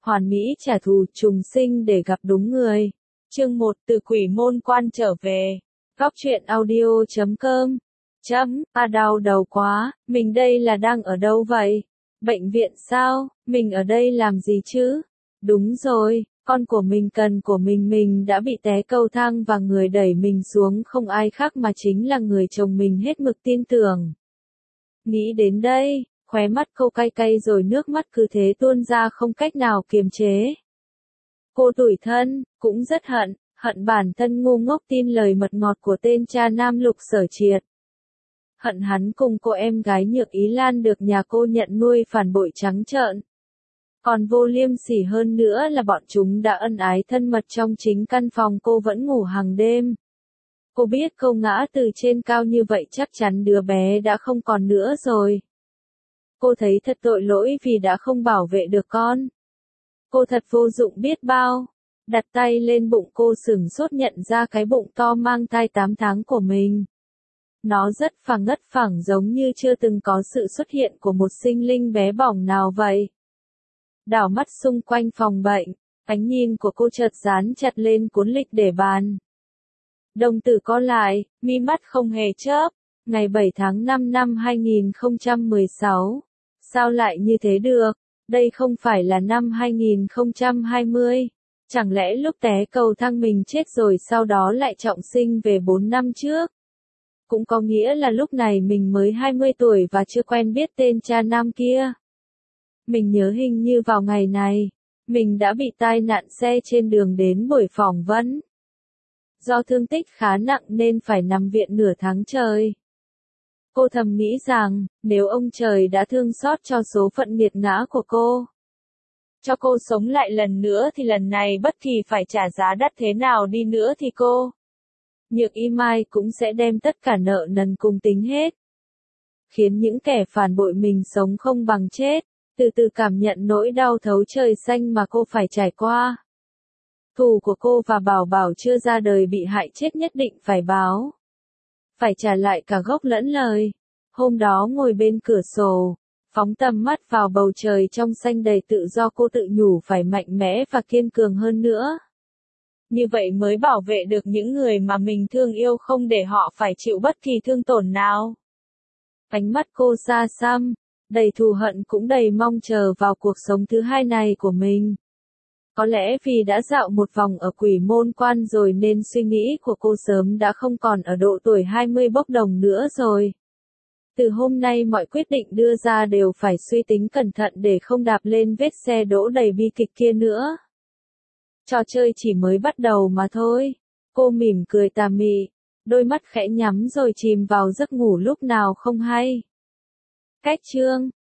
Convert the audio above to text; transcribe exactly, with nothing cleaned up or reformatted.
Hoàn mỹ trả thù, trùng sinh để gặp đúng người. Chương một, từ quỷ môn quan trở về. Góc truyện audio chấm com. Chấm, à đau đầu quá, mình đây là đang ở đâu vậy? Bệnh viện sao? Mình ở đây làm gì chứ? Đúng rồi, con của mình cần của mình mình đã bị té cầu thang và người đẩy mình xuống không ai khác mà chính là người chồng mình hết mực tin tưởng. Nghĩ đến đây, khóe mắt cô cay cay rồi nước mắt cứ thế tuôn ra không cách nào kiềm chế. Cô tủi thân, cũng rất hận, hận bản thân ngu ngốc tin lời mật ngọt của tên cha nam Lục Sở Triệt. Hận hắn cùng cô em gái Nhược Ý Lan được nhà cô nhận nuôi phản bội trắng trợn. Còn vô liêm sỉ hơn nữa là bọn chúng đã ân ái thân mật trong chính căn phòng cô vẫn ngủ hàng đêm. Cô biết câu ngã từ trên cao như vậy chắc chắn đứa bé đã không còn nữa rồi. Cô thấy thật tội lỗi vì đã không bảo vệ được con. Cô thật vô dụng biết bao. Đặt tay lên bụng cô sửng sốt nhận ra cái bụng to mang thai tám tháng của mình. Nó rất phẳng ngất phẳng giống như chưa từng có sự xuất hiện của một sinh linh bé bỏng nào vậy. Đảo mắt xung quanh phòng bệnh, ánh nhìn của cô chợt dán chặt lên cuốn lịch để bàn. Đồng tử co lại, mi mắt không hề chớp. Ngày bảy tháng năm năm hai nghìn không trăm mười sáu. Sao lại như thế được? Đây không phải là năm hai nghìn không trăm hai mươi. Chẳng lẽ lúc té cầu thang mình chết rồi sau đó lại trọng sinh về bốn năm trước? Cũng có nghĩa là lúc này mình mới hai mươi tuổi và chưa quen biết tên cha nam kia. Mình nhớ hình như vào ngày này, mình đã bị tai nạn xe trên đường đến buổi phỏng vấn. Do thương tích khá nặng nên phải nằm viện nửa tháng trời. Cô thầm nghĩ rằng, nếu ông trời đã thương xót cho số phận nghiệt ngã của cô, cho cô sống lại lần nữa thì lần này bất kỳ phải trả giá đắt thế nào đi nữa thì cô, Nhược Y Mai cũng sẽ đem tất cả nợ nần cùng tính hết. Khiến những kẻ phản bội mình sống không bằng chết, từ từ cảm nhận nỗi đau thấu trời xanh mà cô phải trải qua. Thù của cô và Bảo Bảo chưa ra đời bị hại chết nhất định phải báo. Phải trả lại cả gốc lẫn lời. Hôm đó ngồi bên cửa sổ, phóng tầm mắt vào bầu trời trong xanh đầy tự do cô tự nhủ phải mạnh mẽ và kiên cường hơn nữa. Như vậy mới bảo vệ được những người mà mình thương yêu không để họ phải chịu bất kỳ thương tổn nào. Ánh mắt cô xa xăm, đầy thù hận cũng đầy mong chờ vào cuộc sống thứ hai này của mình. Có lẽ vì đã dạo một vòng ở quỷ môn quan rồi nên suy nghĩ của cô sớm đã không còn ở độ tuổi hai mươi bốc đồng nữa rồi. Từ hôm nay mọi quyết định đưa ra đều phải suy tính cẩn thận để không đạp lên vết xe đỗ đầy bi kịch kia nữa. Trò chơi chỉ mới bắt đầu mà thôi. Cô mỉm cười tà mị, đôi mắt khẽ nhắm rồi chìm vào giấc ngủ lúc nào không hay. Cách chương